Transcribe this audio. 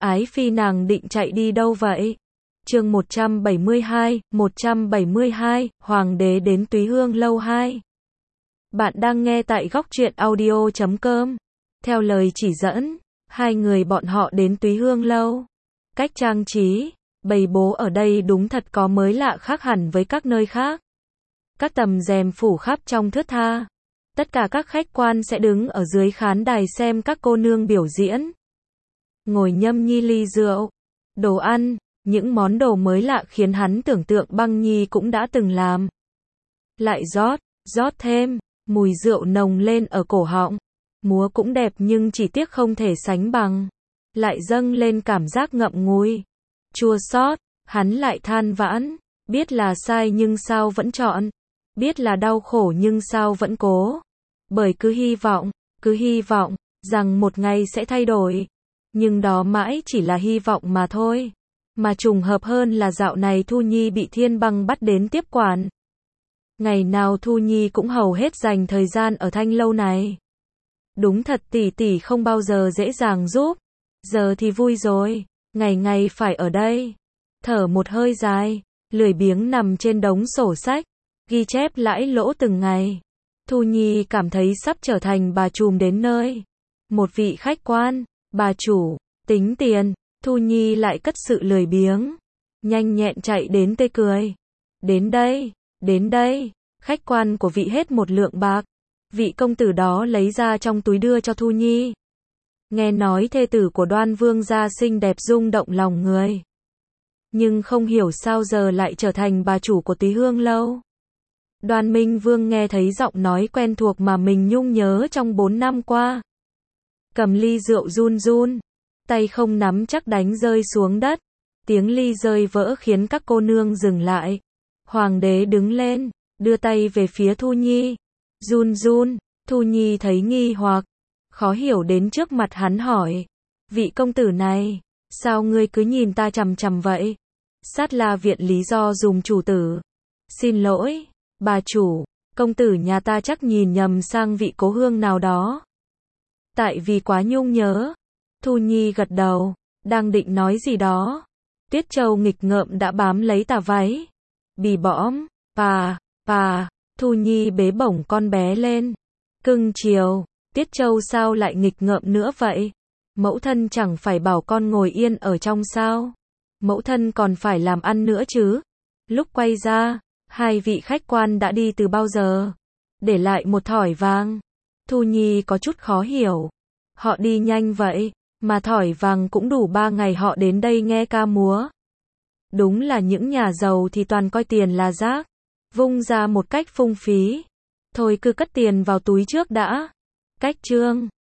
Ái Phi nàng định chạy đi đâu vậy? Chương 172, Hoàng đế đến Túy Hương lâu 2. Bạn đang nghe tại góc truyện audio.com. Theo lời chỉ dẫn, hai người bọn họ đến Túy Hương lâu. Cách trang trí, bày bố ở đây đúng thật có mới lạ khác hẳn với các nơi khác. Các tầm rèm phủ khắp trong thướt tha. Tất cả các khách quan sẽ đứng ở dưới khán đài xem các cô nương biểu diễn. Ngồi nhâm nhi ly rượu, đồ ăn, những món đồ mới lạ khiến hắn tưởng tượng Băng Nhi cũng đã từng làm. Lại rót thêm, mùi rượu nồng lên ở cổ họng. Múa cũng đẹp nhưng chỉ tiếc không thể sánh bằng. Lại dâng lên cảm giác ngậm ngùi, chua xót, hắn lại than vãn, biết là sai nhưng sao vẫn chọn, biết là đau khổ nhưng sao vẫn cố. Bởi cứ hy vọng, rằng một ngày sẽ thay đổi. Nhưng đó mãi chỉ là hy vọng mà thôi. Mà trùng hợp hơn là dạo này Thu Nhi bị Thiên Băng bắt đến tiếp quản. Ngày nào Thu Nhi cũng hầu hết dành thời gian ở thanh lâu này. Đúng thật tỷ tỷ không bao giờ dễ dàng giúp. Giờ thì vui rồi, ngày ngày phải ở đây. Thở một hơi dài, lười biếng nằm trên đống sổ sách, ghi chép lãi lỗ từng ngày. Thu Nhi cảm thấy sắp trở thành bà trùm đến nơi. Một vị khách quan, bà chủ, tính tiền, Thu Nhi lại cất sự lười biếng. Nhanh nhẹn chạy đến tê cười. Đến đây, khách quan của vị hết một lượng bạc. Vị công tử đó lấy ra trong túi đưa cho Thu Nhi. Nghe nói thê tử của Đoan Vương gia xinh đẹp rung động lòng người. Nhưng không hiểu sao giờ lại trở thành bà chủ của Túy Hương lâu. Đoan Minh Vương nghe thấy giọng nói quen thuộc mà mình nhung nhớ trong 4 năm qua. Cầm ly rượu run run, tay không nắm chắc đánh rơi xuống đất. Tiếng ly rơi vỡ khiến các cô nương dừng lại. Hoàng đế đứng lên, đưa tay về phía Thu Nhi. Run, Thu Nhi thấy nghi hoặc, khó hiểu đến trước mặt hắn hỏi. Vị công tử này, sao ngươi cứ nhìn ta chằm chằm vậy? Sát La viện lý do dùng chủ tử. Xin lỗi, bà chủ, công tử nhà ta chắc nhìn nhầm sang vị cố hương nào đó. Tại vì quá nhung nhớ. Thu Nhi gật đầu, đang định nói gì đó. Tuyết Châu nghịch ngợm đã bám lấy tà váy. Bì bõm, bà, Thu Nhi bế bổng con bé lên. Cưng chiều, Tuyết Châu sao lại nghịch ngợm nữa vậy? Mẫu thân chẳng phải bảo con ngồi yên ở trong sao? Mẫu thân còn phải làm ăn nữa chứ? Lúc quay ra, hai vị khách quan đã đi từ bao giờ? Để lại một thỏi vàng. Thu Nhi có chút khó hiểu. Họ đi nhanh vậy, mà thỏi vàng cũng đủ 3 ngày họ đến đây nghe ca múa. Đúng là những nhà giàu thì toàn coi tiền là rác. Vung ra một cách phung phí. Thôi cứ cất tiền vào túi trước đã. Cách chương